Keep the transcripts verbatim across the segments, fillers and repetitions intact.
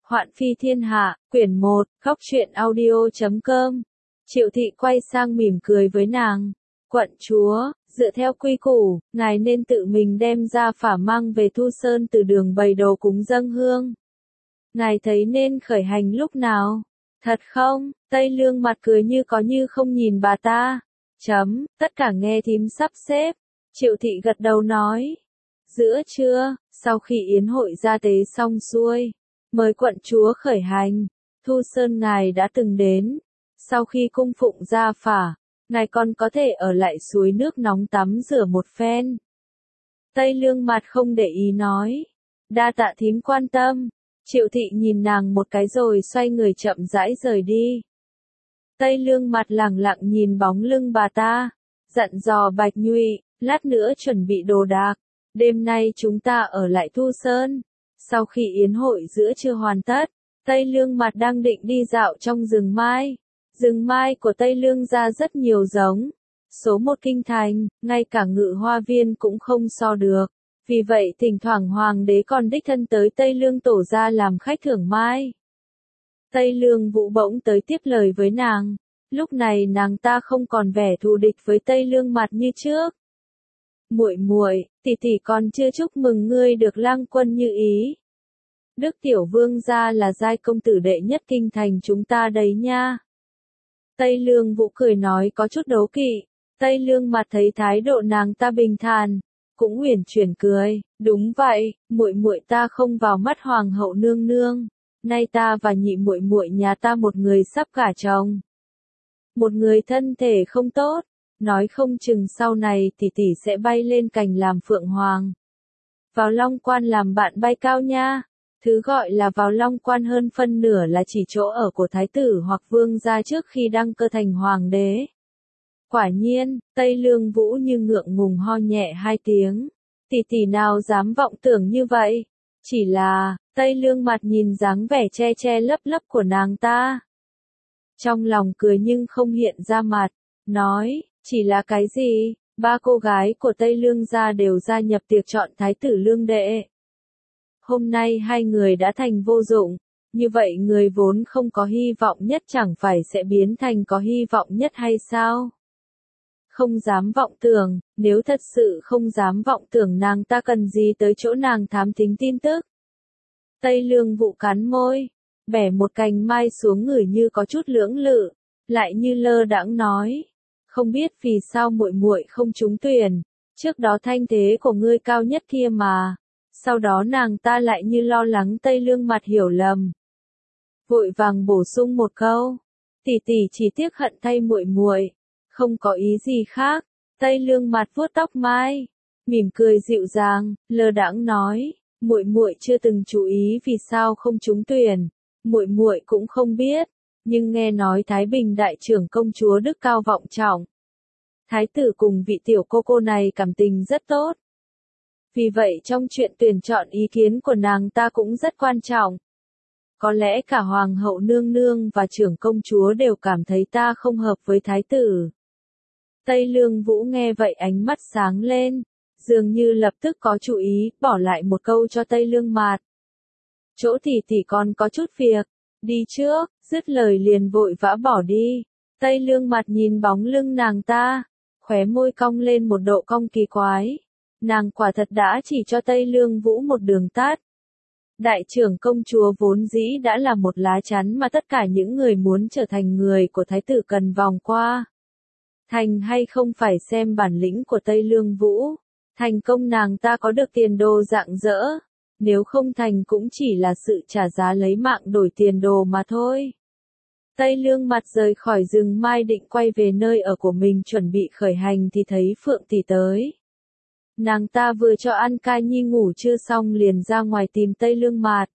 Hoạn phi thiên hạ, quyển một, góc truyện audio chấm com. Triệu thị quay sang mỉm cười với nàng. Quận chúa, dựa theo quy củ, ngài nên tự mình đem ra phả mang về Thu Sơn từ đường bày đồ cúng dâng hương. Ngài thấy nên khởi hành lúc nào? Thật không? Tây Lương mặt cười như có như không nhìn bà ta. Chấm, tất cả nghe thím sắp xếp. Triệu thị gật đầu nói. Giữa trưa, sau khi yến hội gia tế xong xuôi, mời quận chúa khởi hành. Thu Sơn ngài đã từng đến. Sau khi cung phụng gia phả, ngài còn có thể ở lại suối nước nóng tắm rửa một phen. Tây Lương mặt không để ý nói. Đa tạ thím quan tâm. Triệu thị nhìn nàng một cái rồi xoay người chậm rãi rời đi. Tây Lương mặt lẳng lặng nhìn bóng lưng bà ta. Dặn dò Bạch Nhụy, lát nữa chuẩn bị đồ đạc. Đêm nay chúng ta ở lại Thu Sơn. Sau khi yến hội giữa trưa hoàn tất, Tây Lương mặt đang định đi dạo trong rừng mai. Rừng mai của Tây Lương ra rất nhiều giống. Số một kinh thành, ngay cả Ngự Hoa Viên cũng không so được. Vì vậy thỉnh thoảng hoàng đế còn đích thân tới Tây Lương tổ ra làm khách thưởng mai. Tây Lương Vũ bỗng tới tiếp lời với nàng. Lúc này nàng ta không còn vẻ thù địch với Tây Lương mặt như trước. Muội muội, tỷ tỷ còn chưa chúc mừng ngươi được lang quân như ý. Đức tiểu vương gia là giai công tử đệ nhất kinh thành chúng ta đấy nha. Tây Lương Vũ cười nói có chút đố kỵ. Tây Lương mặt thấy thái độ nàng ta bình thản, cũng uyển chuyển cười. Đúng vậy, muội muội ta không vào mắt hoàng hậu nương nương. Nay ta và nhị muội muội nhà ta một người sắp gả chồng, một người thân thể không tốt. Nói không chừng sau này tỷ tỷ sẽ bay lên cành làm phượng hoàng. Vào Long Quan làm bạn bay cao nha. Thứ gọi là vào Long Quan hơn phân nửa là chỉ chỗ ở của thái tử hoặc vương gia trước khi đăng cơ thành hoàng đế. Quả nhiên, Tây Lương Vũ như ngượng ngùng ho nhẹ hai tiếng. Tỷ tỷ nào dám vọng tưởng như vậy. Chỉ là, Tây Lương mặt nhìn dáng vẻ che che lấp lấp của nàng ta. Trong lòng cười nhưng không hiện ra mặt. Nói, chỉ là cái gì? Ba cô gái của Tây Lương gia đều gia nhập tiệc chọn thái tử lương đệ. Hôm nay hai người đã thành vô dụng, như vậy người vốn không có hy vọng nhất chẳng phải sẽ biến thành có hy vọng nhất hay sao? Không dám vọng tưởng, nếu thật sự không dám vọng tưởng nàng ta cần gì tới chỗ nàng thám thính tin tức. Tây Lương Vũ cắn môi, bẻ một cành mai xuống ngửi như có chút lưỡng lự, lại như lơ đãng nói. Không biết vì sao muội muội không trúng tuyển, trước đó thanh thế của ngươi cao nhất kia mà. Sau đó nàng ta lại như lo lắng Tây Lương mặt hiểu lầm. Vội vàng bổ sung một câu. Tỷ tỷ chỉ tiếc hận thay muội muội, không có ý gì khác. Tây Lương mặt vuốt tóc mai, mỉm cười dịu dàng, lơ đãng nói, muội muội chưa từng chú ý vì sao không trúng tuyển, muội muội cũng không biết, nhưng nghe nói Thái Bình đại trưởng công chúa đức cao vọng trọng. Thái tử cùng vị tiểu cô cô này cảm tình rất tốt. Vì vậy trong chuyện tuyển chọn ý kiến của nàng ta cũng rất quan trọng. Có lẽ cả hoàng hậu nương nương và trưởng công chúa đều cảm thấy ta không hợp với thái tử. Tây Lương Vũ nghe vậy ánh mắt sáng lên, dường như lập tức có chú ý, bỏ lại một câu cho Tây Lương mạt. Chỗ tỷ tỷ còn có chút việc, đi trước, dứt lời liền vội vã bỏ đi. Tây Lương mặt nhìn bóng lưng nàng ta, khóe môi cong lên một độ cong kỳ quái. Nàng quả thật đã chỉ cho Tây Lương Vũ một đường tắt. Đại trưởng công chúa vốn dĩ đã là một lá chắn mà tất cả những người muốn trở thành người của thái tử cần vòng qua. Thành hay không phải xem bản lĩnh của Tây Lương Vũ. Thành công nàng ta có được tiền đồ rạng rỡ. Nếu không thành cũng chỉ là sự trả giá lấy mạng đổi tiền đồ mà thôi. Tây Lương mặt rời khỏi rừng mai định quay về nơi ở của mình chuẩn bị khởi hành thì thấy Phượng tỷ tới. Nàng ta vừa cho An Ca Nhi ngủ trưa xong liền ra ngoài tìm Tây Lương mạt.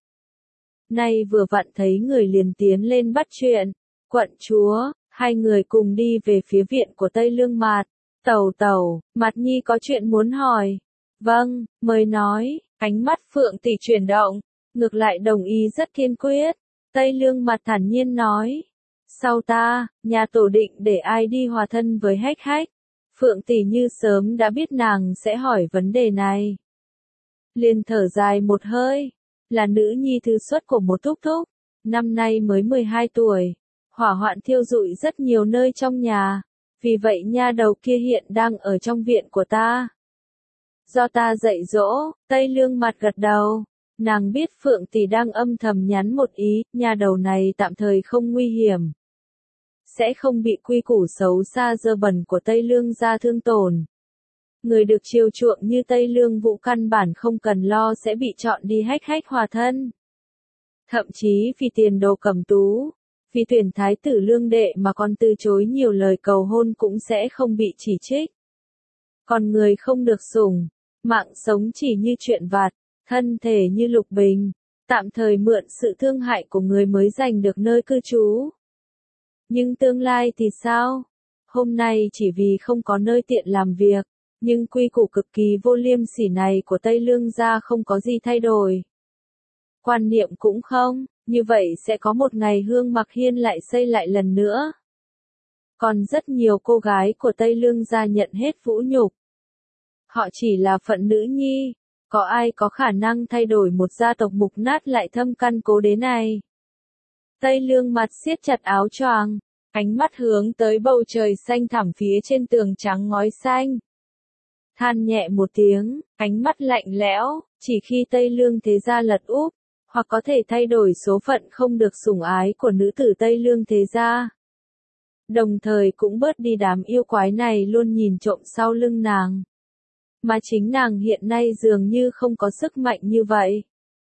Nay vừa vặn thấy người liền tiến lên bắt chuyện. Quận chúa, hai người cùng đi về phía viện của Tây Lương mạt. Tẩu tẩu, Mạt Nhi có chuyện muốn hỏi. Vâng, mời nói. Ánh mắt Phượng tỷ chuyển động, ngược lại đồng ý rất kiên quyết. Tây Lương mặt thản nhiên nói. Sau ta, nhà tổ định để ai đi hòa thân với Hách Hách. Phượng tỷ như sớm đã biết nàng sẽ hỏi vấn đề này. Liền thở dài một hơi. là nữ nhi thứ xuất của một thúc thúc, năm nay mới mười hai tuổi. Hỏa hoạn thiêu rụi rất nhiều nơi trong nhà, vì vậy nha đầu kia hiện đang ở trong viện của ta. Do ta dạy dỗ, Tây Lương mặt gật đầu. Nàng biết Phượng tỷ đang âm thầm nhắn một ý, nha đầu này tạm thời không nguy hiểm. Sẽ không bị quy củ xấu xa dơ bẩn của Tây Lương gia thương tổn. Người được chiều chuộng như Tây Lương Vũ căn bản không cần lo sẽ bị chọn đi hách hách hòa thân. Thậm chí vì tiền đồ cẩm tú, vì tuyển thái tử lương đệ mà còn từ chối nhiều lời cầu hôn cũng sẽ không bị chỉ trích. Còn người không được sủng, mạng sống chỉ như chuyện vặt, thân thể như lục bình, tạm thời mượn sự thương hại của người mới giành được nơi cư trú. Nhưng tương lai thì sao? Hôm nay chỉ vì không có nơi tiện làm việc, nhưng quy củ cực kỳ vô liêm sỉ này của Tây Lương gia không có gì thay đổi. Quan niệm cũng không, như vậy sẽ có một ngày Hương Mặc Hiên lại xây lại lần nữa. Còn rất nhiều cô gái của Tây Lương gia nhận hết vũ nhục. Họ chỉ là phận nữ nhi, có ai có khả năng thay đổi một gia tộc mục nát lại thâm căn cố đế này. Tây Lương mặt siết chặt áo choàng, ánh mắt hướng tới bầu trời xanh thẳm phía trên tường trắng ngói xanh. Than nhẹ một tiếng, ánh mắt lạnh lẽo, chỉ khi Tây Lương thế gia lật úp, hoặc có thể thay đổi số phận không được sủng ái của nữ tử Tây Lương thế gia. Đồng thời cũng bớt đi đám yêu quái này luôn nhìn trộm sau lưng nàng. Mà chính nàng hiện nay dường như không có sức mạnh như vậy.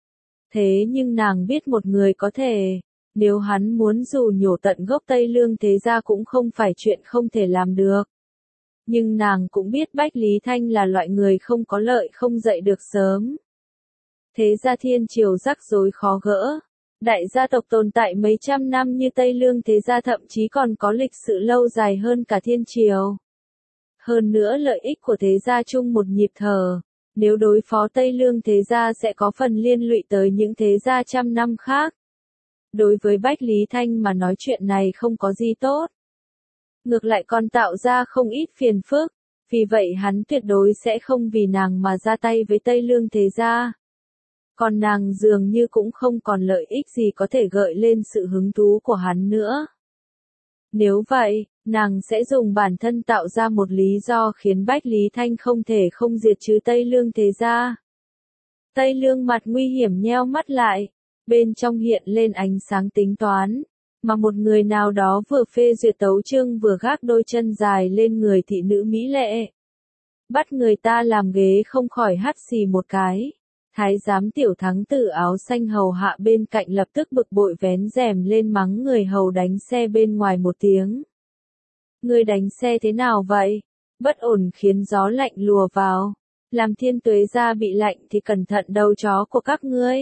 Thế nhưng nàng biết một người có thể, nếu hắn muốn dù nhổ tận gốc Tây Lương thế gia cũng không phải chuyện không thể làm được. Nhưng nàng cũng biết Bách Lý Thanh là loại người không có lợi không dậy được sớm. Thế gia thiên triều rắc rối khó gỡ. Đại gia tộc tồn tại mấy trăm năm như Tây Lương thế gia thậm chí còn có lịch sử lâu dài hơn cả thiên triều. Hơn nữa lợi ích của thế gia chung một nhịp thở. Nếu đối phó Tây Lương thế gia sẽ có phần liên lụy tới những thế gia trăm năm khác. Đối với Bách Lý Thanh mà nói chuyện này không có gì tốt. Ngược lại còn tạo ra không ít phiền phức, vì vậy hắn tuyệt đối sẽ không vì nàng mà ra tay với Tây Lương thế gia. Còn nàng dường như cũng không còn lợi ích gì có thể gợi lên sự hứng thú của hắn nữa. Nếu vậy, nàng sẽ dùng bản thân tạo ra một lý do khiến Bách Lý Thanh không thể không diệt trừ Tây Lương thế gia. Tây Lương mặt nguy hiểm nheo mắt lại, bên trong hiện lên ánh sáng tính toán, mà một người nào đó vừa phê duyệt tấu chương vừa gác đôi chân dài lên người thị nữ mỹ lệ. Bắt người ta làm ghế không khỏi hắt xì một cái. Thái giám tiểu thắng tử áo xanh hầu hạ bên cạnh lập tức bực bội vén rèm lên mắng người hầu đánh xe bên ngoài một tiếng. Người đánh xe thế nào vậy? Bất ổn khiến gió lạnh lùa vào. Làm Thiên Tuế gia bị lạnh thì cẩn thận đầu chó của các ngươi.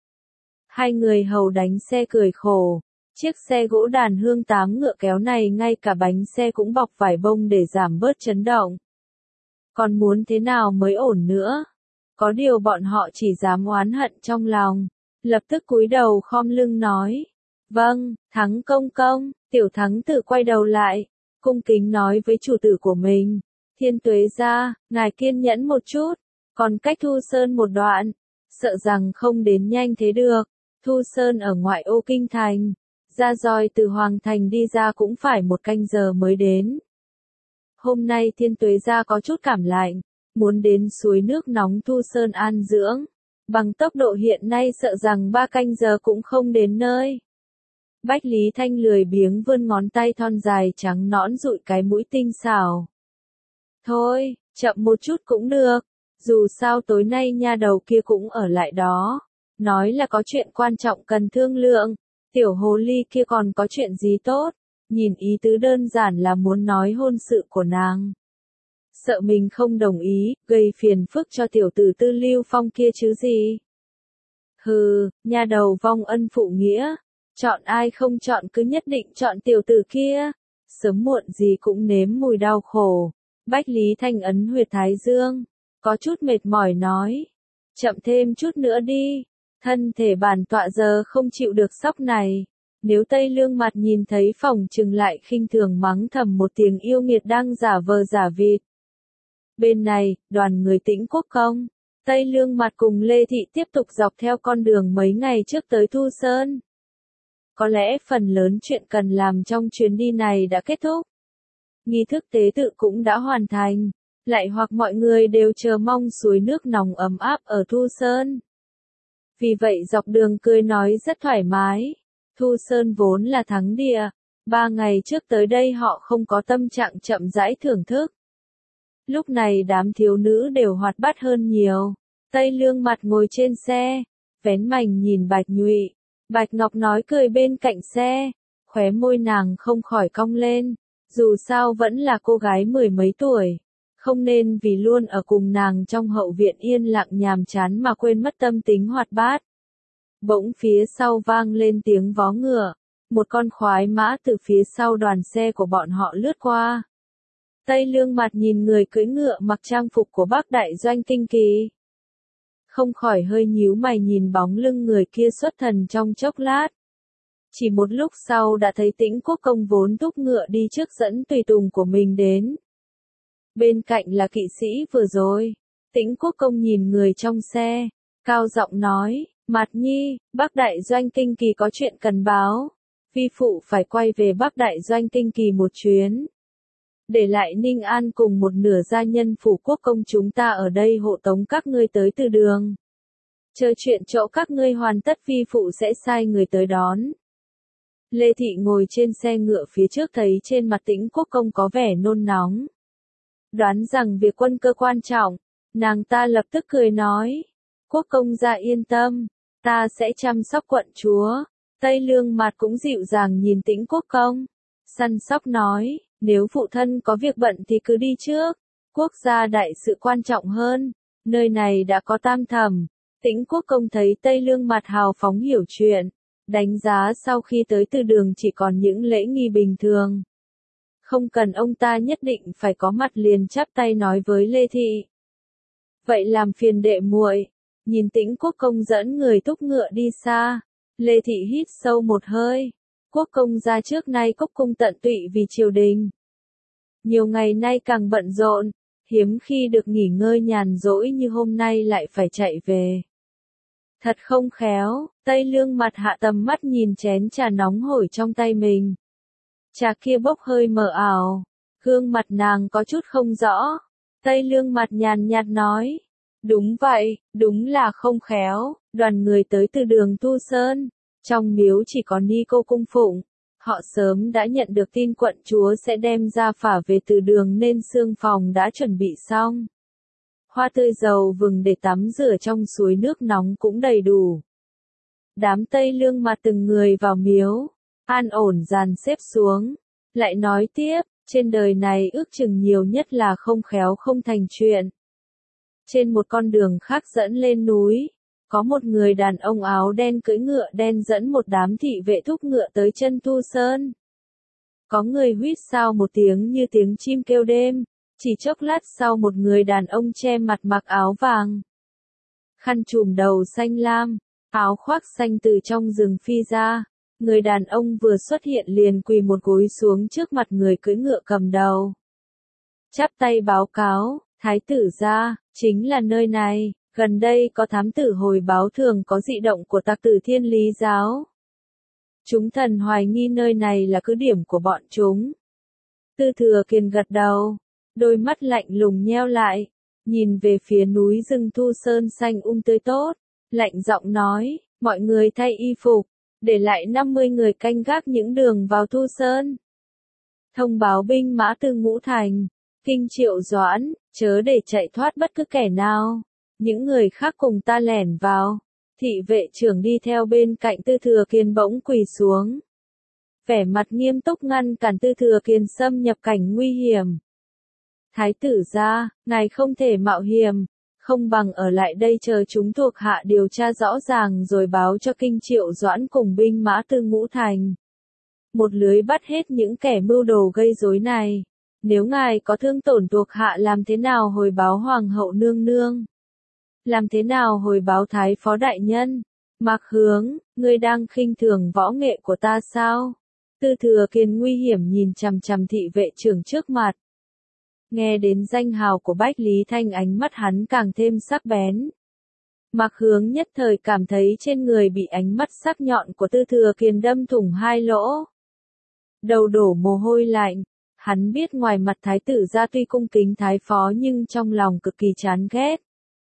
Hai người hầu đánh xe cười khổ. Chiếc xe gỗ đàn hương tám ngựa kéo này ngay cả bánh xe cũng bọc vải bông để giảm bớt chấn động. Còn muốn thế nào mới ổn nữa? Có điều bọn họ chỉ dám oán hận trong lòng. Lập tức cúi đầu khom lưng nói. Vâng, Thắng công công. Tiểu Thắng tự quay đầu lại. Cung kính nói với chủ tử của mình. Thiên Tuế gia, ngài kiên nhẫn một chút. Còn cách Thu Sơn một đoạn. Sợ rằng không đến nhanh thế được. Thu Sơn ở ngoại ô kinh thành. Ra roi từ Hoàng Thành đi ra cũng phải một canh giờ mới đến. Hôm nay Thiên Tuế gia có chút cảm lạnh. Muốn đến suối nước nóng Thu Sơn an dưỡng. Bằng tốc độ hiện nay sợ rằng ba canh giờ cũng không đến nơi. Bách Lý Thanh lười biếng vươn ngón tay thon dài trắng nõn dụi cái mũi tinh xảo. Thôi, chậm một chút cũng được. Dù sao tối nay nha đầu kia cũng ở lại đó. Nói là có chuyện quan trọng cần thương lượng. Tiểu hồ ly kia còn có chuyện gì tốt. Nhìn ý tứ đơn giản là muốn nói hôn sự của nàng. Sợ mình không đồng ý, gây phiền phức cho tiểu tử Tư Lưu Phong kia chứ gì. Hừ, nha đầu vong ân phụ nghĩa. Chọn ai không chọn cứ nhất định chọn tiểu tử kia. Sớm muộn gì cũng nếm mùi đau khổ. Bách Lý Thanh ấn huyệt thái dương. Có chút mệt mỏi nói. Chậm thêm chút nữa đi. Thân thể bản tọa giờ không chịu được sóc này. Nếu Tây Lương mặt nhìn thấy phòng trừng lại khinh thường mắng thầm một tiếng yêu nghiệt đang giả vờ giả vịt. Bên này, đoàn người Tĩnh Quốc công, Tây Lương Mặt cùng Lê Thị tiếp tục dọc theo con đường mấy ngày trước tới Thu Sơn. Có lẽ phần lớn chuyện cần làm trong chuyến đi này đã kết thúc. Nghi thức tế tự cũng đã hoàn thành, lại hoặc mọi người đều chờ mong suối nước nóng ấm áp ở Thu Sơn. Vì vậy dọc đường cười nói rất thoải mái. Thu Sơn vốn là thắng địa, ba ngày trước tới đây họ không có tâm trạng chậm rãi thưởng thức. Lúc này đám thiếu nữ đều hoạt bát hơn nhiều. Tây Lương Mặt ngồi trên xe, vén mành nhìn Bạch Nhụy. Bạch Ngọc nói cười bên cạnh xe, khóe môi nàng không khỏi cong lên. Dù sao vẫn là cô gái mười mấy tuổi, không nên vì luôn ở cùng nàng trong hậu viện yên lặng nhàm chán mà quên mất tâm tính hoạt bát. Bỗng phía sau vang lên tiếng vó ngựa, một con khoái mã từ phía sau đoàn xe của bọn họ lướt qua. Tây Lương Mặt nhìn người cưỡi ngựa mặc trang phục của Bắc Đại Doanh Kinh Kỳ, không khỏi hơi nhíu mày nhìn bóng lưng người kia xuất thần trong chốc lát. Chỉ một lúc sau đã thấy Tĩnh Quốc Công vốn thúc ngựa đi trước dẫn tùy tùng của mình đến. Bên cạnh là kỵ sĩ vừa rồi. Tĩnh Quốc Công nhìn người trong xe, cao giọng nói, Mạt Nhi, Bắc Đại Doanh Kinh Kỳ có chuyện cần báo. Vi phụ phải quay về Bắc Đại Doanh Kinh Kỳ một chuyến. Để lại Ninh An cùng một nửa gia nhân phủ quốc công chúng ta ở đây hộ tống các ngươi tới từ đường. Chờ chuyện chỗ các ngươi hoàn tất vi phụ sẽ sai người tới đón. Lê Thị ngồi trên xe ngựa phía trước thấy trên mặt Tĩnh Quốc Công có vẻ nôn nóng. Đoán rằng việc quân cơ quan trọng, nàng ta lập tức cười nói. Quốc công gia yên tâm, ta sẽ chăm sóc quận chúa. Tây Lương Mặt cũng dịu dàng nhìn Tĩnh Quốc Công, săn sóc nói, nếu phụ thân có việc bận thì cứ đi trước. Quốc gia đại sự quan trọng hơn, nơi này đã có tam thẩm. Tĩnh Quốc Công thấy Tây Lương Mặt hào phóng hiểu chuyện, đánh giá sau khi tới từ đường chỉ còn những lễ nghi bình thường. Không cần ông ta nhất định phải có mặt liền chắp tay nói với Lê Thị. Vậy làm phiền đệ muội. Nhìn Tĩnh Quốc Công dẫn người thúc ngựa đi xa, Lê Thị hít sâu một hơi. Quốc công gia trước nay cốc cung tận tụy vì triều đình. Nhiều ngày nay càng bận rộn, hiếm khi được nghỉ ngơi nhàn rỗi như hôm nay lại phải chạy về. Thật không khéo. Tây Lương Mặt hạ tầm mắt nhìn chén trà nóng hổi trong tay mình. Trà kia bốc hơi mờ ảo, gương mặt nàng có chút không rõ. Tây Lương Mặt nhàn nhạt nói, đúng vậy, đúng là không khéo. Đoàn người tới từ đường Thu Sơn, trong miếu chỉ có ni cô cung phụng. Họ sớm đã nhận được tin quận chúa sẽ đem ra phả về từ đường nên xương phòng đã chuẩn bị xong. Hoa tươi dầu vừng để tắm rửa trong suối nước nóng cũng đầy đủ. Đám Tây Lương Mặt từng người vào miếu, an ổn dàn xếp xuống, lại nói tiếp, trên đời này ước chừng nhiều nhất là không khéo không thành chuyện. Trên một con đường khác dẫn lên núi, có một người đàn ông áo đen cưỡi ngựa đen dẫn một đám thị vệ thúc ngựa tới chân Thu Sơn. Có người huýt sáo một tiếng như tiếng chim kêu đêm, chỉ chốc lát sau một người đàn ông che mặt mặc áo vàng, khăn trùm đầu xanh lam, áo khoác xanh từ trong rừng phi ra. Người đàn ông vừa xuất hiện liền quỳ một gối xuống trước mặt người cưỡi ngựa cầm đầu. Chắp tay báo cáo, thái tử gia, chính là nơi này, gần đây có thám tử hồi báo thường có dị động của tặc tử Thiên Lý giáo. Chúng thần hoài nghi nơi này là cứ điểm của bọn chúng. Tư Thừa Kiền gật đầu, đôi mắt lạnh lùng nheo lại, nhìn về phía núi rừng Thu Sơn xanh um tươi tốt, lạnh giọng nói, mọi người thay y phục, để lại năm mươi người canh gác những đường vào Thu Sơn. Thông báo binh mã từ Ngũ Thành, Kinh Triệu Doãn, chớ để chạy thoát bất cứ kẻ nào. Những người khác cùng ta lẻn vào. Thị vệ trưởng đi theo bên cạnh Tư Thừa Kiền bỗng quỳ xuống, vẻ mặt nghiêm túc ngăn cản Tư Thừa Kiền xâm nhập cảnh nguy hiểm. Thái tử gia, ngài không thể mạo hiểm, không bằng ở lại đây chờ chúng thuộc hạ điều tra rõ ràng rồi báo cho Kinh Triệu Doãn cùng binh mã từ Ngũ Thành. Một lưới bắt hết những kẻ mưu đồ gây rối này. Nếu ngài có thương tổn thuộc hạ làm thế nào hồi báo Hoàng hậu nương nương? Làm thế nào hồi báo Thái phó đại nhân? Mạc Hướng, ngươi đang khinh thường võ nghệ của ta sao? Tư Thừa Kiền nguy hiểm nhìn chằm chằm thị vệ trưởng trước mặt. Nghe đến danh hào của Bách Lý Thanh ánh mắt hắn càng thêm sắc bén. Mạc Hướng nhất thời cảm thấy trên người bị ánh mắt sắc nhọn của Tư Thừa Kiền đâm thủng hai lỗ. Đầu đổ mồ hôi lạnh, hắn biết ngoài mặt thái tử gia tuy cung kính thái phó nhưng trong lòng cực kỳ chán ghét.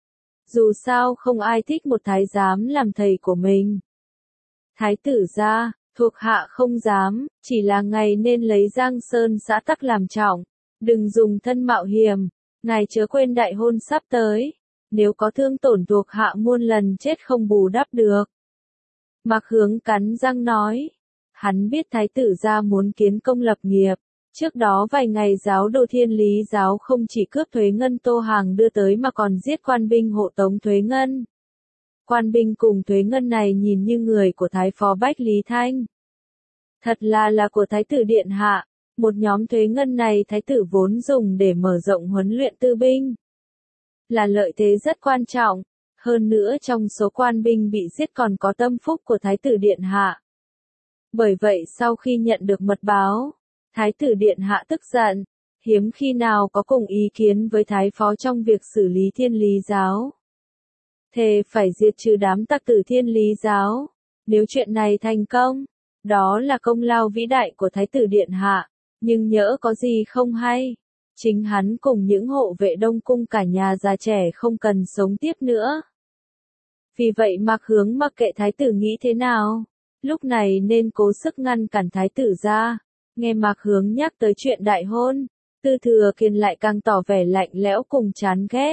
Dù sao không ai thích một thái giám làm thầy của mình. Thái tử gia, thuộc hạ không dám, chỉ là ngài nên lấy Giang Sơn xã tắc làm trọng, đừng dùng thân mạo hiểm, ngài chớ quên đại hôn sắp tới, nếu có thương tổn thuộc hạ muôn lần chết không bù đắp được. Mạc Hướng cắn răng nói, hắn biết thái tử gia muốn kiến công lập nghiệp, trước đó vài ngày giáo đô Thiên Lý giáo không chỉ cướp thuế ngân Tô Hàng đưa tới mà còn giết quan binh hộ tống thuế ngân. Quan binh cùng thuế ngân này nhìn như người của thái phó Bách Lý Thanh. Thật là là của thái tử điện hạ, một nhóm thuế ngân này thái tử vốn dùng để mở rộng huấn luyện tư binh. Là lợi thế rất quan trọng, hơn nữa trong số quan binh bị giết còn có tâm phúc của thái tử điện hạ. Bởi vậy sau khi nhận được mật báo, thái tử điện hạ tức giận, hiếm khi nào có cùng ý kiến với thái phó trong việc xử lý Thiên Lý giáo. Thề phải diệt trừ đám tặc tử Thiên Lý giáo, nếu chuyện này thành công, đó là công lao vĩ đại của thái tử điện hạ, nhưng nhỡ có gì không hay, chính hắn cùng những hộ vệ Đông cung cả nhà già trẻ không cần sống tiếp nữa. Vì vậy Mạc Hướng mặc kệ thái tử nghĩ thế nào, lúc này nên cố sức ngăn cản thái tử ra. Nghe Mạc Hướng nhắc tới chuyện đại hôn, Tư Thừa Kiền lại càng tỏ vẻ lạnh lẽo cùng chán ghét.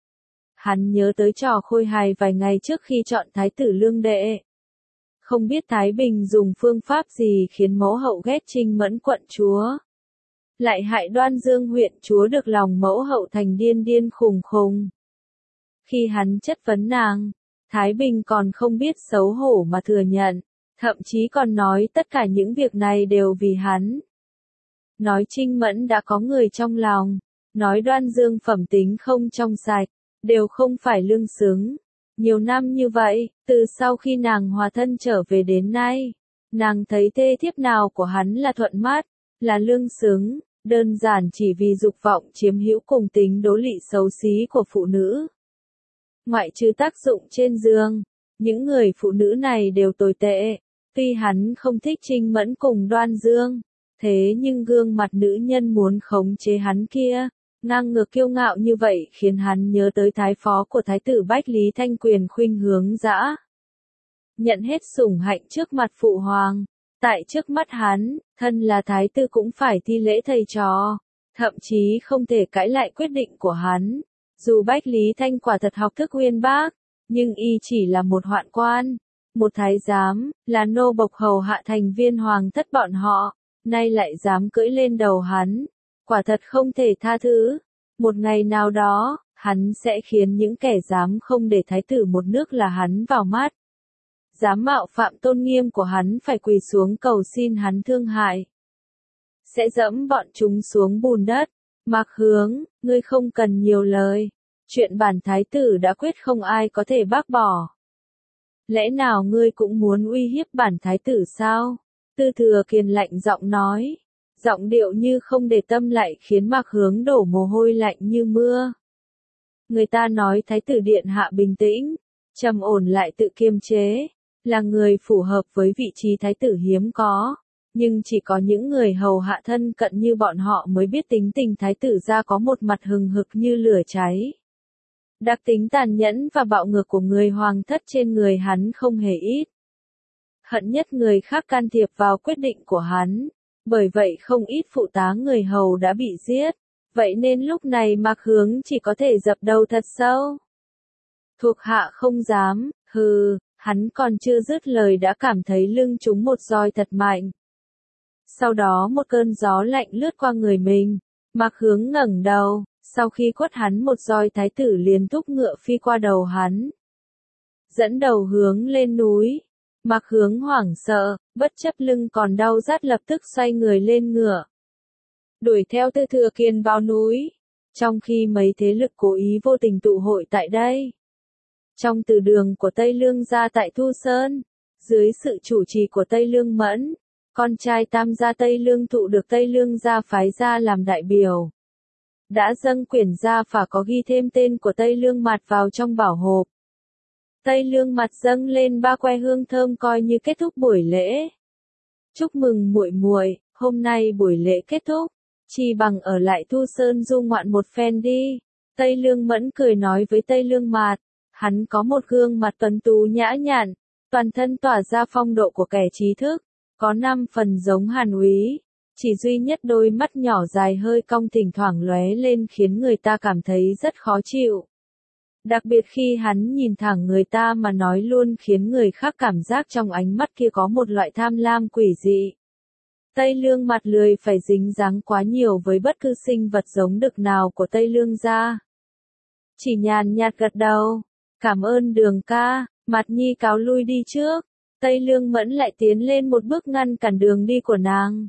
Hắn nhớ tới trò khôi hài vài ngày trước khi chọn thái tử lương đệ. Không biết Thái Bình dùng phương pháp gì khiến mẫu hậu ghét Trinh Mẫn quận chúa. Lại hại Đoan Dương huyện chúa được lòng mẫu hậu thành điên điên khùng khùng. Khi hắn chất vấn nàng, Thái Bình còn không biết xấu hổ mà thừa nhận, thậm chí còn nói tất cả những việc này đều vì hắn. Nói Trinh Mẫn đã có người trong lòng, nói Đoan Dương phẩm tính không trong sạch, đều không phải lương xứng. Nhiều năm như vậy, từ sau khi nàng hòa thân trở về đến nay, nàng thấy thê thiếp nào của hắn là thuận mắt, là lương xứng, đơn giản chỉ vì dục vọng chiếm hữu cùng tính đố lị xấu xí của phụ nữ. Ngoại trừ tác dụng trên giường, những người phụ nữ này đều tồi tệ, tuy hắn không thích Trinh Mẫn cùng Đoan Dương, thế nhưng gương mặt nữ nhân muốn khống chế hắn kia, ngang ngược kiêu ngạo như vậy khiến hắn nhớ tới thái phó của thái tử Bách Lý Thanh quyền khuynh hướng dã. Nhận hết sủng hạnh trước mặt phụ hoàng, tại trước mắt hắn, thân là thái tử cũng phải thi lễ thầy trò, thậm chí không thể cãi lại quyết định của hắn. Dù Bách Lý Thanh quả thật học thức uyên bác, nhưng y chỉ là một hoạn quan, một thái giám, là nô bộc hầu hạ thành viên hoàng thất bọn họ, nay lại dám cưỡi lên đầu hắn. Quả thật không thể tha thứ. Một ngày nào đó, hắn sẽ khiến những kẻ dám không để thái tử một nước là hắn vào mắt. Dám mạo phạm tôn nghiêm của hắn phải quỳ xuống cầu xin hắn thương hại. Sẽ dẫm bọn chúng xuống bùn đất. Mạc Hướng, ngươi không cần nhiều lời. Chuyện bản thái tử đã quyết không ai có thể bác bỏ. Lẽ nào ngươi cũng muốn uy hiếp bản thái tử sao? Tư Thừa Kiền lạnh giọng nói. Giọng điệu như không để tâm lại khiến Mạc Hướng đổ mồ hôi lạnh như mưa. Người ta nói thái tử điện hạ bình tĩnh, trầm ổn lại tự kiềm chế, là người phù hợp với vị trí thái tử hiếm có, nhưng chỉ có những người hầu hạ thân cận như bọn họ mới biết tính tình thái tử ra có một mặt hừng hực như lửa cháy. Đặc tính tàn nhẫn và bạo ngược của người hoàng thất trên người hắn không hề ít. Hận nhất người khác can thiệp vào quyết định của hắn. Bởi vậy không ít phụ tá người hầu đã bị giết, vậy nên lúc này Mạc Hướng chỉ có thể dập đầu thật sâu. Thuộc hạ không dám, hừ, hắn còn chưa dứt lời đã cảm thấy lưng trúng một roi thật mạnh. Sau đó một cơn gió lạnh lướt qua người mình, Mạc Hướng ngẩng đầu, sau khi quất hắn một roi thái tử liền thúc ngựa phi qua đầu hắn. Dẫn đầu hướng lên núi. Mạc Hướng hoảng sợ, bất chấp lưng còn đau rát lập tức xoay người lên ngựa. Đuổi theo Tư Thừa Kiền vào núi, trong khi mấy thế lực cố ý vô tình tụ hội tại đây. Trong từ đường của Tây Lương gia tại Thu Sơn, dưới sự chủ trì của Tây Lương Mẫn, con trai tam gia Tây Lương Thụ được Tây Lương gia phái ra làm đại biểu. Đã dâng quyển gia phả có ghi thêm tên của Tây Lương Mạt vào trong bảo hộp. Tây Lương mặt dâng lên ba que hương thơm coi như kết thúc buổi lễ. Chúc mừng muội muội, hôm nay buổi lễ kết thúc, chi bằng ở lại Thu Sơn du ngoạn một phen đi. Tây Lương Mẫn cười nói với Tây Lương Mạt, hắn có một gương mặt tuấn tú nhã nhặn, toàn thân tỏa ra phong độ của kẻ trí thức, có năm phần giống Hàn Úy, chỉ duy nhất đôi mắt nhỏ dài hơi cong thỉnh thoảng lóe lên khiến người ta cảm thấy rất khó chịu. Đặc biệt khi hắn nhìn thẳng người ta mà nói luôn khiến người khác cảm giác trong ánh mắt kia có một loại tham lam quỷ dị. Tây Lương mặt lười phải dính dáng quá nhiều với bất cứ sinh vật giống đực nào của Tây Lương gia. Chỉ nhàn nhạt gật đầu, cảm ơn Đường ca, Mặt Nhi cáo lui đi trước. Tây Lương Mẫn lại tiến lên một bước ngăn cản đường đi của nàng.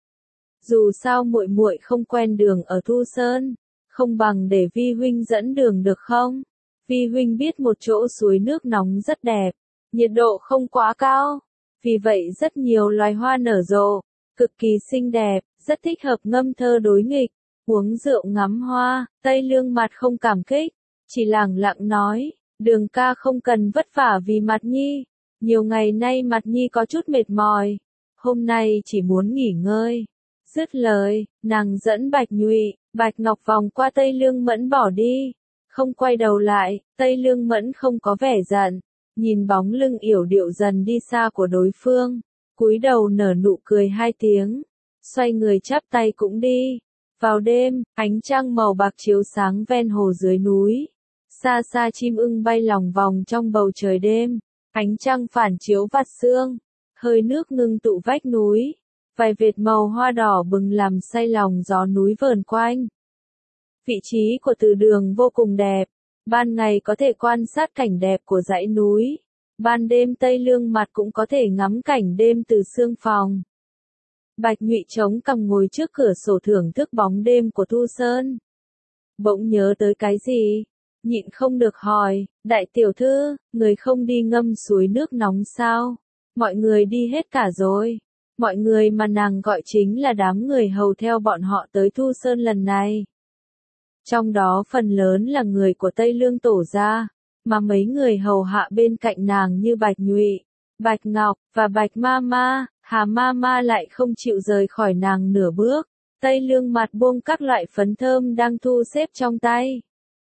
Dù sao muội muội không quen đường ở Thu Sơn, không bằng để Vi huynh dẫn đường được không? Vi huynh biết một chỗ suối nước nóng rất đẹp, nhiệt độ không quá cao, vì vậy rất nhiều loài hoa nở rộ, cực kỳ xinh đẹp, rất thích hợp ngâm thơ đối nghịch, uống rượu ngắm hoa. Tây Lương mặt không cảm kích, chỉ lẳng lặng nói, Đường ca không cần vất vả vì Mặt Nhi, nhiều ngày nay Mặt Nhi có chút mệt mỏi, hôm nay chỉ muốn nghỉ ngơi. Dứt lời, nàng dẫn Bạch Nhụy, Bạch Ngọc vòng qua Tây Lương Mẫn bỏ đi, không quay đầu lại. Tây Lương Mẫn không có vẻ giận, nhìn bóng lưng yểu điệu dần đi xa của đối phương, cúi đầu nở nụ cười hai tiếng, xoay người chắp tay cũng đi. Vào đêm, ánh trăng màu bạc chiếu sáng ven hồ dưới núi, xa xa chim ưng bay lòng vòng trong bầu trời đêm, ánh trăng phản chiếu vạt sương, hơi nước ngưng tụ vách núi, vài vệt màu hoa đỏ bừng làm say lòng gió núi vờn quanh. Vị trí của từ đường vô cùng đẹp, ban ngày có thể quan sát cảnh đẹp của dãy núi, ban đêm Tây Lương mặt cũng có thể ngắm cảnh đêm từ sương phòng. Bạch Nhụy chống cằm ngồi trước cửa sổ thưởng thức bóng đêm của Thu Sơn. Bỗng nhớ tới cái gì, nhịn không được hỏi, đại tiểu thư, người không đi ngâm suối nước nóng sao? Mọi người đi hết cả rồi. Mọi người mà nàng gọi chính là đám người hầu theo bọn họ tới Thu Sơn lần này. Trong đó phần lớn là người của Tây Lương tổ gia, mà mấy người hầu hạ bên cạnh nàng như Bạch Nhụy, Bạch Ngọc, và Bạch Ma Ma, Hà Ma Ma lại không chịu rời khỏi nàng nửa bước. Tây Lương mặt buông các loại phấn thơm đang thu xếp trong tay.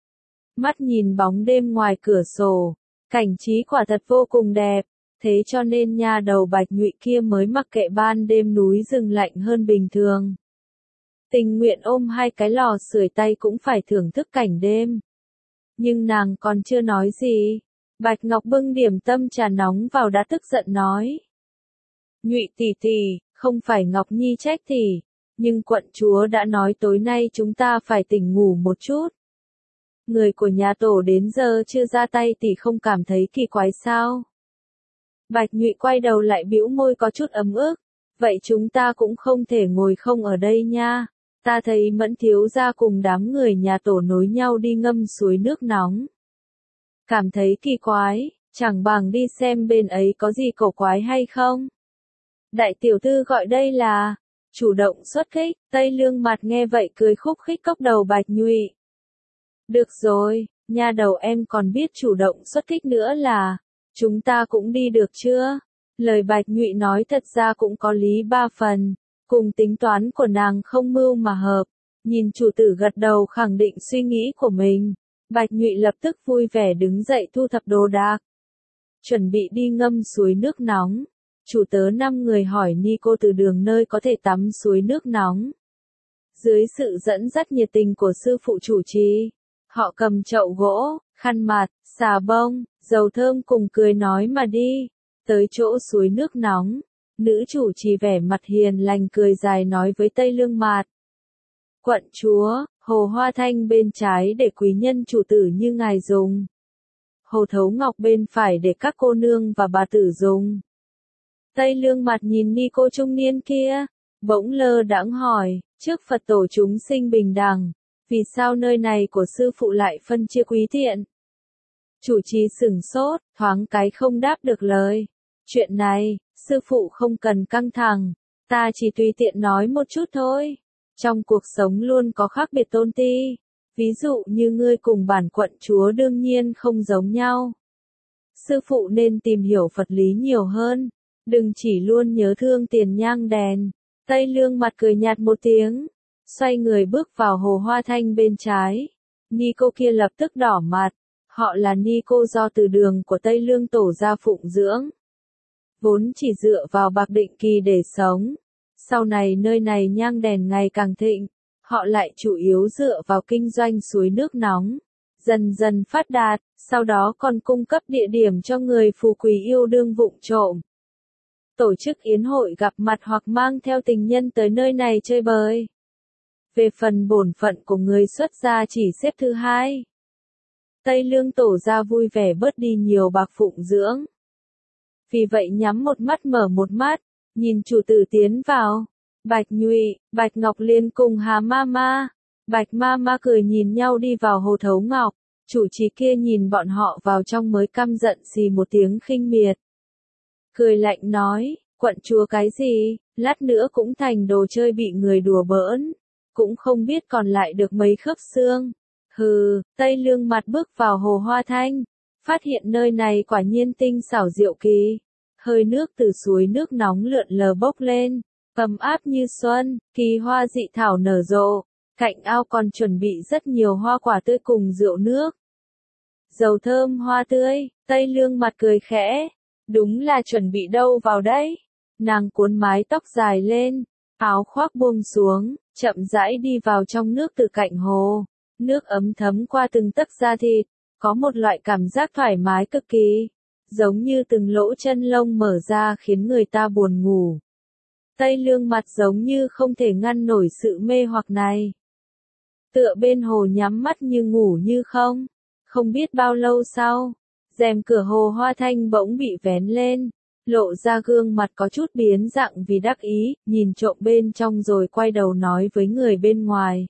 Mắt nhìn bóng đêm ngoài cửa sổ, cảnh trí quả thật vô cùng đẹp, thế cho nên nha đầu Bạch Nhụy kia mới mặc kệ ban đêm núi rừng lạnh hơn bình thường. Tình nguyện ôm hai cái lò sưởi tay cũng phải thưởng thức cảnh đêm. Nhưng nàng còn chưa nói gì, Bạch Ngọc bưng điểm tâm trà nóng vào đã tức giận nói. Nhụy tỷ tỷ, không phải Ngọc Nhi trách tỷ, nhưng quận chúa đã nói tối nay chúng ta phải tỉnh ngủ một chút. Người của nhà tổ đến giờ chưa ra tay tỷ không cảm thấy kỳ quái sao? Bạch Nhụy quay đầu lại bĩu môi có chút ấm ức, vậy chúng ta cũng không thể ngồi không ở đây nha. Ta thấy Mẫn thiếu gia cùng đám người nhà tổ nối nhau đi ngâm suối nước nóng. Cảm thấy kỳ quái, chẳng bằng đi xem bên ấy có gì cổ quái hay không. Đại tiểu thư gọi đây là chủ động xuất kích. Tây Lương mặt nghe vậy cười khúc khích cốc đầu Bạch Nhụy. Được rồi, nha đầu em còn biết chủ động xuất kích nữa là, chúng ta cũng đi được chưa? Lời Bạch Nhụy nói thật ra cũng có lý ba phần, cùng tính toán của nàng không mưu mà hợp. Nhìn chủ tử gật đầu khẳng định suy nghĩ của mình, Bạch Nhụy lập tức vui vẻ đứng dậy thu thập đồ đạc. Chuẩn bị đi ngâm suối nước nóng. Chủ tớ năm người hỏi ni cô từ đường nơi có thể tắm suối nước nóng. Dưới sự dẫn dắt nhiệt tình của sư phụ chủ trì, họ cầm chậu gỗ, khăn mặt, xà bông, dầu thơm cùng cười nói mà đi. Tới chỗ suối nước nóng, nữ chủ trì vẻ mặt hiền lành cười dài nói với Tây Lương Mạt. Quận chúa, hồ hoa thanh bên trái để quý nhân chủ tử như ngài dùng. Hồ thấu ngọc bên phải để các cô nương và bà tử dùng. Tây Lương mặt nhìn ni cô trung niên kia, bỗng lơ đãng hỏi, trước Phật tổ chúng sinh bình đẳng, vì sao nơi này của sư phụ lại phân chia quý tiện? Chủ trì sửng sốt, thoáng cái không đáp được lời. Chuyện này, sư phụ không cần căng thẳng, ta chỉ tùy tiện nói một chút thôi. Trong cuộc sống luôn có khác biệt tôn ti, ví dụ như ngươi cùng bản quận chúa đương nhiên không giống nhau. Sư phụ nên tìm hiểu Phật lý nhiều hơn, đừng chỉ luôn nhớ thương tiền nhang đèn. Tây Lương mặt cười nhạt một tiếng, xoay người bước vào hồ hoa thanh bên trái. Ni cô kia lập tức đỏ mặt, họ là ni cô do từ đường của Tây Lương tổ ra phụng dưỡng. Vốn chỉ dựa vào bạc định kỳ để sống. Sau này nơi này nhang đèn ngày càng thịnh, họ lại chủ yếu dựa vào kinh doanh suối nước nóng. Dần dần phát đạt, sau đó còn cung cấp địa điểm cho người phù quý yêu đương vụng trộm. Tổ chức yến hội gặp mặt hoặc mang theo tình nhân tới nơi này chơi bời. Về phần bổn phận của người xuất gia chỉ xếp thứ hai. Tây Lương tổ ra vui vẻ bớt đi nhiều bạc phụng dưỡng. Vì vậy nhắm một mắt mở một mắt, nhìn chủ tử tiến vào. Bạch Nhụy, Bạch Ngọc Liên cùng Hà Mama. Bạch Mama cười nhìn nhau đi vào hồ thấu ngọc. Chủ trì kia nhìn bọn họ vào trong mới căm giận xì một tiếng khinh miệt. Cười lạnh nói, quận chúa cái gì, lát nữa cũng thành đồ chơi bị người đùa bỡn. Cũng không biết còn lại được mấy khớp xương. Hừ, Tây Lương mặt bước vào hồ hoa thanh. Phát hiện nơi này quả nhiên tinh xảo diệu kỳ. Hơi nước từ suối nước nóng lượn lờ bốc lên. Ấm áp như xuân, kỳ hoa dị thảo nở rộ. Cạnh ao còn chuẩn bị rất nhiều hoa quả tươi cùng rượu nước. Dầu thơm hoa tươi, Tây Lương mặt cười khẽ. Đúng là chuẩn bị đâu vào đấy. Nàng cuốn mái tóc dài lên, áo khoác buông xuống, chậm rãi đi vào trong nước từ cạnh hồ. Nước ấm thấm qua từng tấc da thịt, có một loại cảm giác thoải mái cực kỳ, giống như từng lỗ chân lông mở ra khiến người ta buồn ngủ. Tây Lương mặt giống như không thể ngăn nổi sự mê hoặc này. Tựa bên hồ nhắm mắt như ngủ như không. Không biết bao lâu sau, rèm cửa hồ hoa thanh bỗng bị vén lên, lộ ra gương mặt có chút biến dạng vì đắc ý, nhìn trộm bên trong rồi quay đầu nói với người bên ngoài.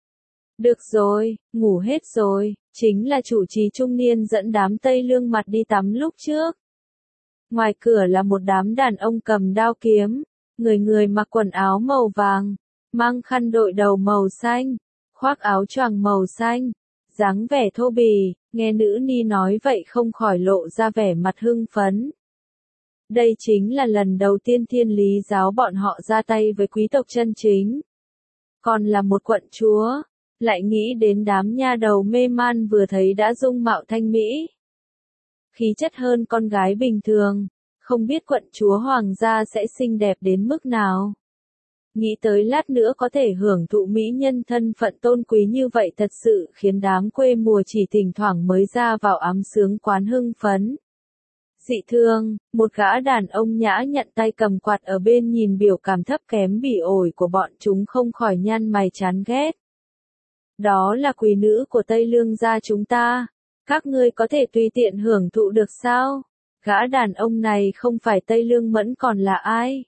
Được rồi, ngủ hết rồi, chính là chủ trì trung niên dẫn đám Tây Lương mặt đi tắm lúc trước. Ngoài cửa là một đám đàn ông cầm đao kiếm, người người mặc quần áo màu vàng, mang khăn đội đầu màu xanh, khoác áo choàng màu xanh, dáng vẻ thô bì, nghe nữ ni nói vậy không khỏi lộ ra vẻ mặt hưng phấn. Đây chính là lần đầu tiên Thiên Lý giáo bọn họ ra tay với quý tộc chân chính. Còn là một quận chúa, lại nghĩ đến đám nha đầu mê man vừa thấy đã dung mạo thanh mỹ. Khí chất hơn con gái bình thường, không biết quận chúa hoàng gia sẽ xinh đẹp đến mức nào. Nghĩ tới lát nữa có thể hưởng thụ mỹ nhân thân phận tôn quý như vậy thật sự khiến đám quê mùa chỉ thỉnh thoảng mới ra vào ám sướng quán hưng phấn. Dị thương, một gã đàn ông nhã nhặn tay cầm quạt ở bên nhìn biểu cảm thấp kém bỉ ổi của bọn chúng không khỏi nhăn mày chán ghét. Đó là quý nữ của Tây Lương gia chúng ta, các ngươi có thể tùy tiện hưởng thụ được sao? Gã đàn ông này không phải Tây Lương Mẫn còn là ai?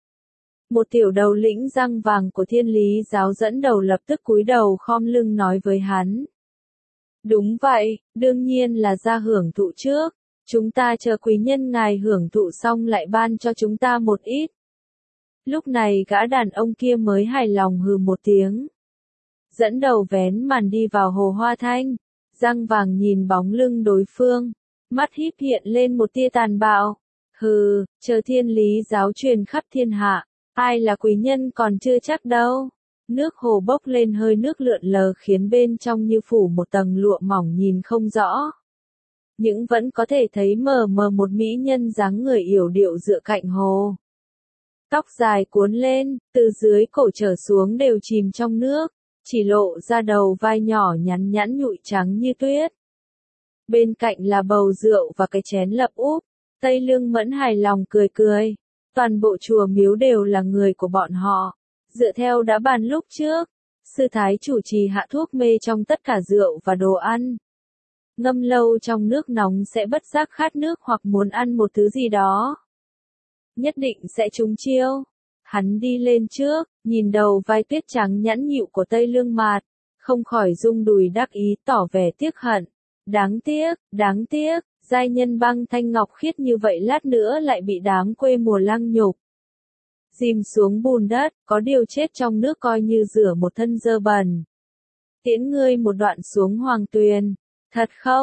Một tiểu đầu lĩnh răng vàng của Thiên Lý giáo dẫn đầu lập tức cúi đầu khom lưng nói với hắn. Đúng vậy, đương nhiên là ra hưởng thụ trước, chúng ta chờ quý nhân ngài hưởng thụ xong lại ban cho chúng ta một ít. Lúc này gã đàn ông kia mới hài lòng hừ một tiếng. Dẫn đầu vén màn đi vào hồ hoa thanh, răng vàng nhìn bóng lưng đối phương, mắt híp hiện lên một tia tàn bạo. Hừ, chờ Thiên Lý giáo truyền khắp thiên hạ. Ai là quý nhân còn chưa chắc đâu. Nước hồ bốc lên hơi nước lượn lờ khiến bên trong như phủ một tầng lụa mỏng nhìn không rõ. Nhưng vẫn có thể thấy mờ mờ một mỹ nhân dáng người yểu điệu dựa cạnh hồ. Tóc dài cuốn lên, từ dưới cổ trở xuống đều chìm trong nước, chỉ lộ ra đầu vai nhỏ nhắn nhẵn nhụi trắng như tuyết. Bên cạnh là bầu rượu và cái chén lập úp, Tây Lương Mẫn hài lòng cười cười. Toàn bộ chùa miếu đều là người của bọn họ. Dựa theo đã bàn lúc trước, sư thái chủ trì hạ thuốc mê trong tất cả rượu và đồ ăn. Ngâm lâu trong nước nóng sẽ bất giác khát nước hoặc muốn ăn một thứ gì đó. Nhất định sẽ trúng chiêu. Hắn đi lên trước, nhìn đầu vai tuyết trắng nhẵn nhịu của Tây Lương Mạt, không khỏi rung đùi đắc ý tỏ vẻ tiếc hận. Đáng tiếc, đáng tiếc. Giai nhân băng thanh ngọc khiết như vậy lát nữa lại bị đám quê mùa lăng nhục. Dìm xuống bùn đất, có điều chết trong nước coi như rửa một thân dơ bẩn. Tiễn ngươi một đoạn xuống hoàng tuyền. Thật không?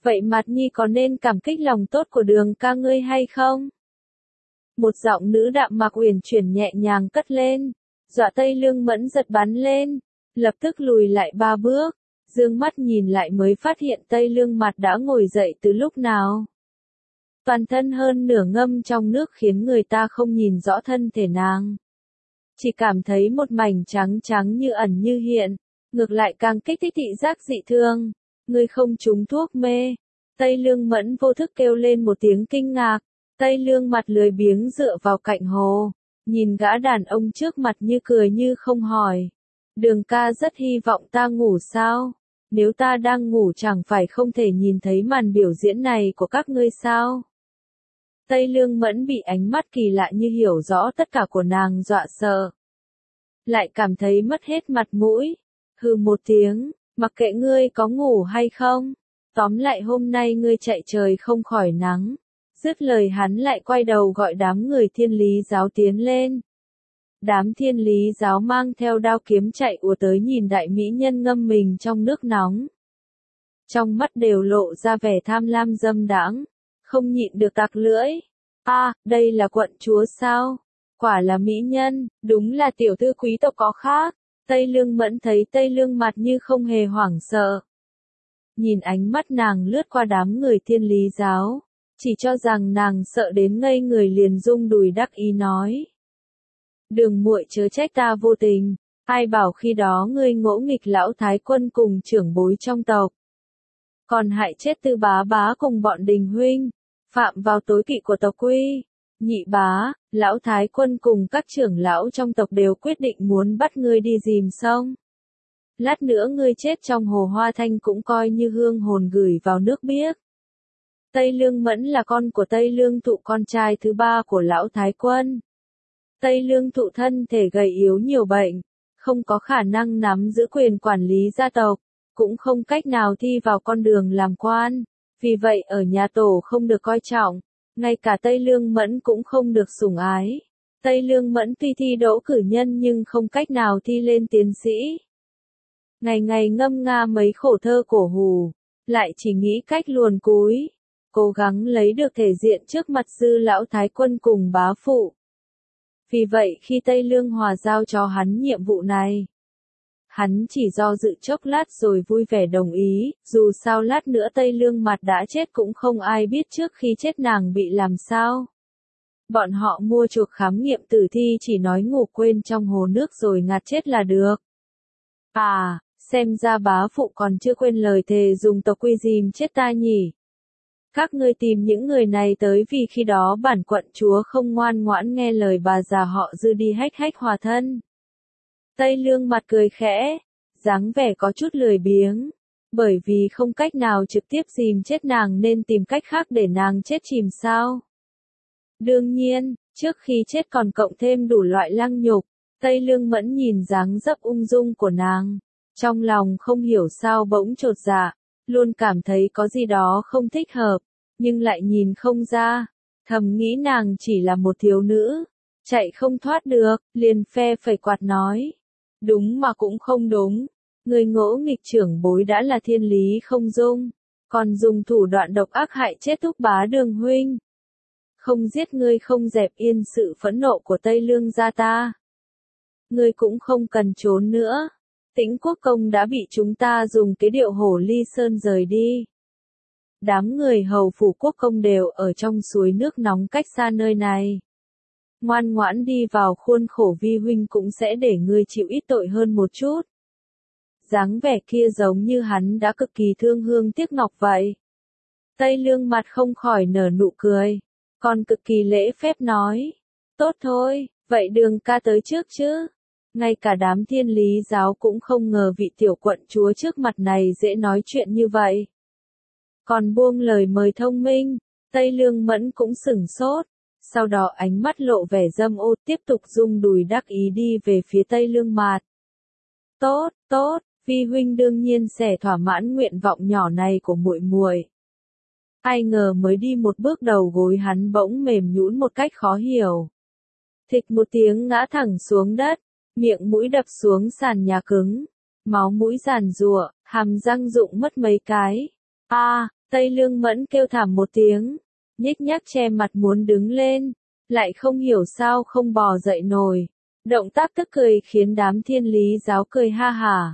vậy Mạt Nhi có nên cảm kích lòng tốt của Đường ca ngươi hay không? Một giọng nữ đạm mạc uyển chuyển nhẹ nhàng cất lên, dọa Tây Lương Mẫn giật bắn lên, lập tức lùi lại ba bước, dương mắt nhìn lại mới phát hiện Tây Lương Mạt đã ngồi dậy từ lúc nào. Toàn thân hơn nửa ngâm trong nước khiến người ta không nhìn rõ thân thể nàng. Chỉ cảm thấy một mảnh trắng trắng như ẩn như hiện, ngược lại càng kích thích thị giác dị thương. Ngươi không trúng thuốc mê. Tây Lương Mẫn vô thức kêu lên một tiếng kinh ngạc. Tây Lương Mặt lười biếng dựa vào cạnh hồ, nhìn gã đàn ông trước mặt như cười như không hỏi. Đường ca rất hy vọng ta ngủ sao? Nếu ta đang ngủ chẳng phải không thể nhìn thấy màn biểu diễn này của các ngươi sao? Tây Lương Mẫn bị ánh mắt kỳ lạ như hiểu rõ tất cả của nàng dọa sợ. Lại cảm thấy mất hết mặt mũi. Hừ một tiếng, mặc kệ ngươi có ngủ hay không. Tóm lại hôm nay ngươi chạy trời không khỏi nắng. Dứt lời hắn lại quay đầu gọi đám người Thiên Lý giáo tiến lên. Đám Thiên Lý giáo mang theo đao kiếm chạy ùa tới nhìn đại mỹ nhân ngâm mình trong nước nóng. Trong mắt đều lộ ra vẻ tham lam dâm đãng, không nhịn được tặc lưỡi. A, à, đây là quận chúa sao? Quả là mỹ nhân, đúng là tiểu thư quý tộc có khác. Tây Lương Mẫn thấy Tây Lương Mặt như không hề hoảng sợ. Nhìn ánh mắt nàng lướt qua đám người Thiên Lý giáo, chỉ cho rằng nàng sợ đến ngây người liền rung đùi đắc ý nói. Đường muội chớ trách ta vô tình, ai bảo khi đó ngươi ngỗ nghịch lão thái quân cùng trưởng bối trong tộc. Còn hại chết Tư bá bá cùng bọn đình huynh, phạm vào tối kỵ của tộc quy. Nhị bá, lão thái quân cùng các trưởng lão trong tộc đều quyết định muốn bắt ngươi đi dìm sông. Lát nữa ngươi chết trong hồ Hoa Thanh cũng coi như hương hồn gửi vào nước biếc. Tây Lương Mẫn là con của Tây Lương Thụ, con trai thứ ba của lão thái quân. Tây Lương Thụ thân thể gầy yếu nhiều bệnh, không có khả năng nắm giữ quyền quản lý gia tộc, cũng không cách nào thi vào con đường làm quan, vì vậy ở nhà tổ không được coi trọng, ngay cả Tây Lương Mẫn cũng không được sủng ái. Tây Lương Mẫn tuy thi đỗ cử nhân nhưng không cách nào thi lên tiến sĩ. Ngày ngày ngâm nga mấy khổ thơ cổ hủ, lại chỉ nghĩ cách luồn cúi, cố gắng lấy được thể diện trước mặt dư lão thái quân cùng bá phụ. Vì vậy khi Tây Lương Hòa giao cho hắn nhiệm vụ này, hắn chỉ do dự chốc lát rồi vui vẻ đồng ý, dù sao lát nữa Tây Lương Mặt đã chết cũng không ai biết trước khi chết nàng bị làm sao. Bọn họ mua chuộc khám nghiệm tử thi chỉ nói ngủ quên trong hồ nước rồi ngạt chết là được. À, xem ra bá phụ còn chưa quên lời thề dùng tộc quy dìm chết ta nhỉ. Các ngươi tìm những người này tới vì khi đó bản quận chúa không ngoan ngoãn nghe lời bà già họ Dư đi hách hách hòa thân. Tây Lương Mặt cười khẽ, dáng vẻ có chút lười biếng, bởi vì không cách nào trực tiếp dìm chết nàng nên tìm cách khác để nàng chết chìm sao. Đương nhiên, trước khi chết còn cộng thêm đủ loại lăng nhục, Tây Lương Mẫn nhìn dáng dấp ung dung của nàng, trong lòng không hiểu sao bỗng chột dạ, luôn cảm thấy có gì đó không thích hợp, nhưng lại nhìn không ra, thầm nghĩ nàng chỉ là một thiếu nữ, chạy không thoát được, liền phe phẩy quạt nói. Đúng mà cũng không đúng, người ngỗ nghịch trưởng bối đã là thiên lý không dung, còn dùng thủ đoạn độc ác hại chết Thúc bá Đường huynh. Không giết ngươi không dẹp yên sự phẫn nộ của Tây Lương gia ta. Ngươi cũng không cần trốn nữa. Tĩnh Quốc công đã bị chúng ta dùng cái điệu hổ ly sơn rời đi. Đám người hầu phủ quốc công đều ở trong suối nước nóng cách xa nơi này. Ngoan ngoãn đi vào khuôn khổ, vi huynh cũng sẽ để ngươi chịu ít tội hơn một chút. Dáng vẻ kia giống như hắn đã cực kỳ thương hương tiếc ngọc vậy. Tây Lương Mặt không khỏi nở nụ cười, còn cực kỳ lễ phép nói. Tốt thôi, vậy Đường ca tới trước chứ. Ngay cả đám Thiên Lý giáo cũng không ngờ vị tiểu quận chúa trước mặt này dễ nói chuyện như vậy. Còn buông lời mời thông minh, Tây Lương Mẫn cũng sửng sốt. Sau đó ánh mắt lộ vẻ dâm ô, tiếp tục rung đùi đắc ý đi về phía Tây Lương Mạt. Tốt, tốt, vi huynh đương nhiên sẽ thỏa mãn nguyện vọng nhỏ này của muội muội. Ai ngờ mới đi một bước đầu gối hắn bỗng mềm nhũn một cách khó hiểu. Thịch một tiếng ngã thẳng xuống đất, miệng mũi đập xuống sàn nhà cứng, máu mũi giàn giụa, hàm răng rụng mất mấy cái. A, à, Tây Lương Mẫn kêu thảm một tiếng, nhếch nhác che mặt muốn đứng lên, lại không hiểu sao không bò dậy nổi. Động tác tức cười khiến đám thiên lý giáo cười ha hả.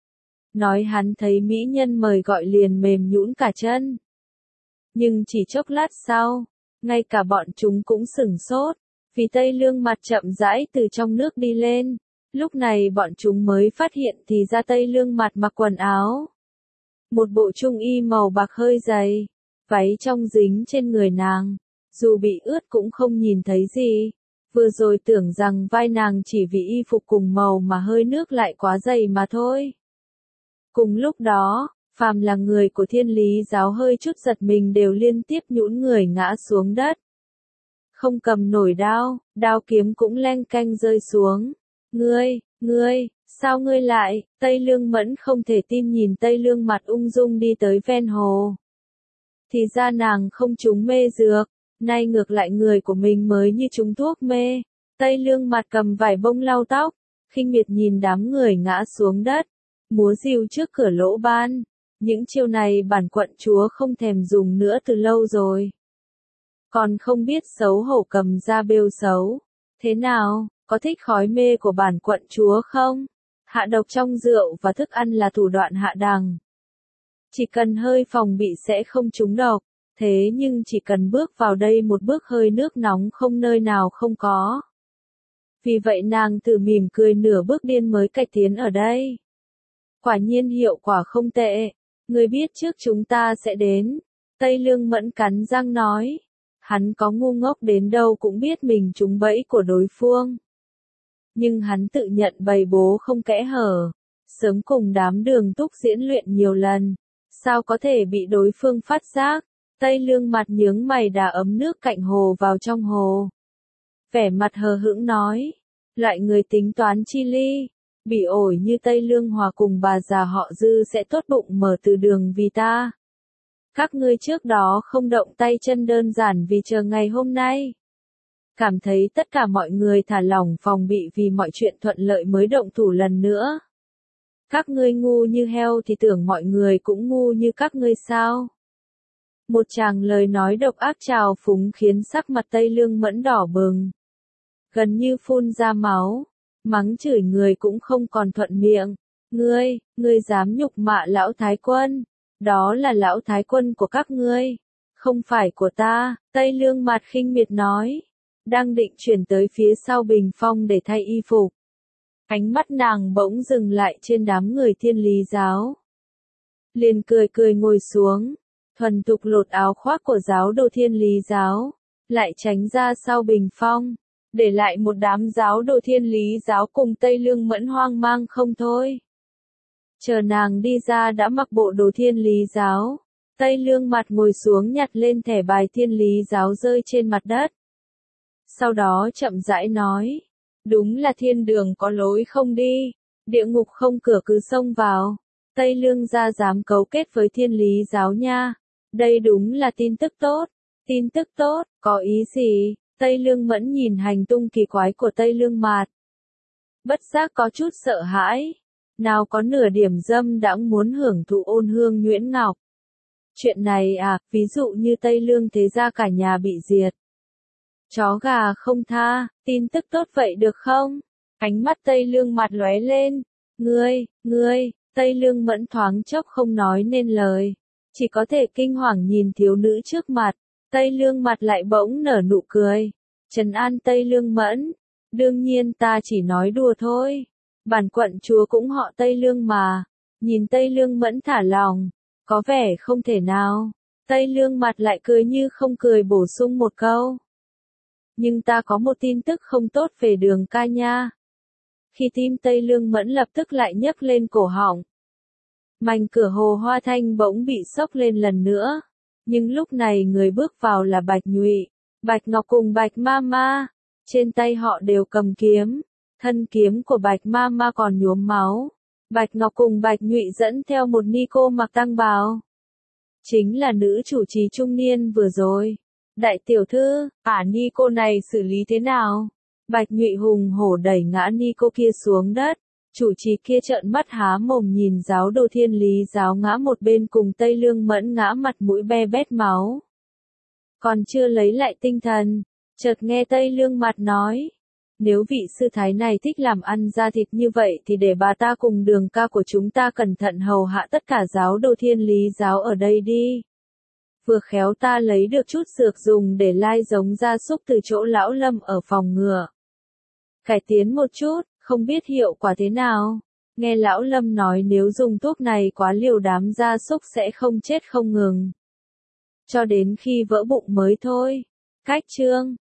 Nói hắn thấy mỹ nhân mời gọi liền mềm nhũn cả chân. Nhưng chỉ chốc lát sau, ngay cả bọn chúng cũng sửng sốt, vì Tây Lương Mặt chậm rãi từ trong nước đi lên. Lúc này bọn chúng mới phát hiện thì ra Tây Lương Mặt mặc quần áo. Một bộ trung y màu bạc hơi dày, váy trong dính trên người nàng, dù bị ướt cũng không nhìn thấy gì. Vừa rồi tưởng rằng vai nàng chỉ vì y phục cùng màu mà hơi nước lại quá dày mà thôi. Cùng lúc đó, phàm là người của thiên lý giáo hơi chút giật mình đều liên tiếp nhũn người ngã xuống đất. Không cầm nổi đao, đao kiếm cũng leng canh rơi xuống. Ngươi, ngươi, sao ngươi lại? Tây Lương Mẫn không thể tin nhìn Tây Lương Mặt ung dung đi tới ven hồ. Thì ra nàng không trúng mê dược, nay ngược lại người của mình mới như trúng thuốc mê. Tây Lương Mặt cầm vải bông lau tóc, khinh miệt nhìn đám người ngã xuống đất, múa rìu trước cửa lỗ ban. Những chiêu này bản quận chúa không thèm dùng nữa từ lâu rồi. Còn không biết xấu hổ cầm ra bêu xấu. Thế nào, có thích khói mê của bản quận chúa không? Hạ độc trong rượu và thức ăn là thủ đoạn hạ đẳng. Chỉ cần hơi phòng bị sẽ không trúng độc. Thế nhưng chỉ cần bước vào đây một bước hơi nước nóng không nơi nào không có. Vì vậy nàng tự mỉm cười nửa bước điên mới cải tiến ở đây. Quả nhiên hiệu quả không tệ. Người biết trước chúng ta sẽ đến. Tây Lương Mẫn cắn răng nói. Hắn có ngu ngốc đến đâu cũng biết mình trúng bẫy của đối phương. Nhưng hắn tự nhận bày bố không kẽ hở. Sớm cùng đám Đường Túc diễn luyện nhiều lần. Sao có thể bị đối phương phát giác? Tây Lương Mặt nhướng mày đà ấm nước cạnh hồ vào trong hồ. Vẻ mặt hờ hững nói. Loại người tính toán chi ly. Bị ổi như Tây Lương Hòa cùng bà già họ Dư sẽ tốt bụng mở từ đường vì ta. Các ngươi trước đó không động tay chân đơn giản vì chờ ngày hôm nay. Cảm thấy tất cả mọi người thả lỏng phòng bị vì mọi chuyện thuận lợi mới động thủ lần nữa. Các ngươi ngu như heo thì tưởng mọi người cũng ngu như các ngươi sao? Một tràng lời nói độc ác trào phúng khiến sắc mặt Tây Lương Mẫn đỏ bừng. Gần như phun ra máu. Mắng chửi người cũng không còn thuận miệng. Ngươi, ngươi dám nhục mạ lão thái quân. Đó là lão thái quân của các ngươi. Không phải của ta. Tây Lương Mặt khinh miệt nói. Đang định chuyển tới phía sau bình phong để thay y phục. Ánh mắt nàng bỗng dừng lại trên đám người thiên lý giáo. Liền cười cười ngồi xuống. Thuần tục lột áo khoác của giáo đồ thiên lý giáo. Lại tránh ra sau bình phong. Để lại một đám giáo đồ thiên lý giáo cùng Tây Lương Mẫn hoang mang không thôi. Chờ nàng đi ra đã mặc bộ đồ thiên lý giáo. Tây Lương Mặt ngồi xuống nhặt lên thẻ bài thiên lý giáo rơi trên mặt đất. Sau đó chậm rãi nói. Đúng là thiên đường có lối không đi. Địa ngục không cửa cứ xông vào. Tây Lương gia dám cấu kết với thiên lý giáo nha. Đây đúng là tin tức tốt. Tin tức tốt, có ý gì? Tây Lương Mẫn nhìn hành tung kỳ quái của Tây Lương Mạt. Bất giác có chút sợ hãi. Nào có nửa điểm dâm đãng muốn hưởng thụ ôn hương nhuyễn ngọc. Chuyện này à, ví dụ như Tây Lương thế gia cả nhà bị diệt. Chó gà không tha, tin tức tốt vậy được không? Ánh mắt Tây Lương Mạt lóe lên. Ngươi, ngươi, Tây Lương Mẫn thoáng chốc không nói nên lời. Chỉ có thể kinh hoàng nhìn thiếu nữ trước mặt. Tây Lương Mặt lại bỗng nở nụ cười. Trấn an Tây Lương Mẫn. Đương nhiên ta chỉ nói đùa thôi. Bản quận chúa cũng họ Tây Lương mà. Nhìn Tây Lương Mẫn thả lòng. Có vẻ không thể nào. Tây Lương Mặt lại cười như không cười bổ sung một câu. Nhưng ta có một tin tức không tốt về Đường ca nha. Khi tim Tây Lương Mẫn lập tức lại nhấc lên cổ họng. Mảnh cửa hồ hoa thanh bỗng bị sốc lên lần nữa. Nhưng lúc này người bước vào là Bạch Nhụy, Bạch Ngọc cùng Bạch Ma Ma. Trên tay họ đều cầm kiếm. Thân kiếm của Bạch Ma Ma còn nhuốm máu. Bạch Ngọc cùng Bạch Nhụy dẫn theo một ni cô mặc tăng bào. Chính là nữ chủ trì trung niên vừa rồi. Đại tiểu thư, ả ni cô này xử lý thế nào? Bạch Nhụy hùng hổ đẩy ngã ni cô kia xuống đất. Chủ trì kia trợn mắt há mồm nhìn giáo đồ Thiên Lý giáo ngã một bên cùng Tây Lương Mẫn ngã mặt mũi be bét máu. Còn chưa lấy lại tinh thần, chợt nghe Tây Lương Mặt nói. Nếu vị sư thái này thích làm ăn ra thịt như vậy thì để bà ta cùng Đường ca của chúng ta cẩn thận hầu hạ tất cả giáo đồ Thiên Lý giáo ở đây đi. Vừa khéo ta lấy được chút dược dùng để lai giống gia súc từ chỗ lão Lâm ở phòng ngừa. Cải tiến một chút, không biết hiệu quả thế nào. Nghe lão Lâm nói nếu dùng thuốc này quá liều đám gia súc sẽ không chết không ngừng. Cho đến khi vỡ bụng mới thôi. Cách chương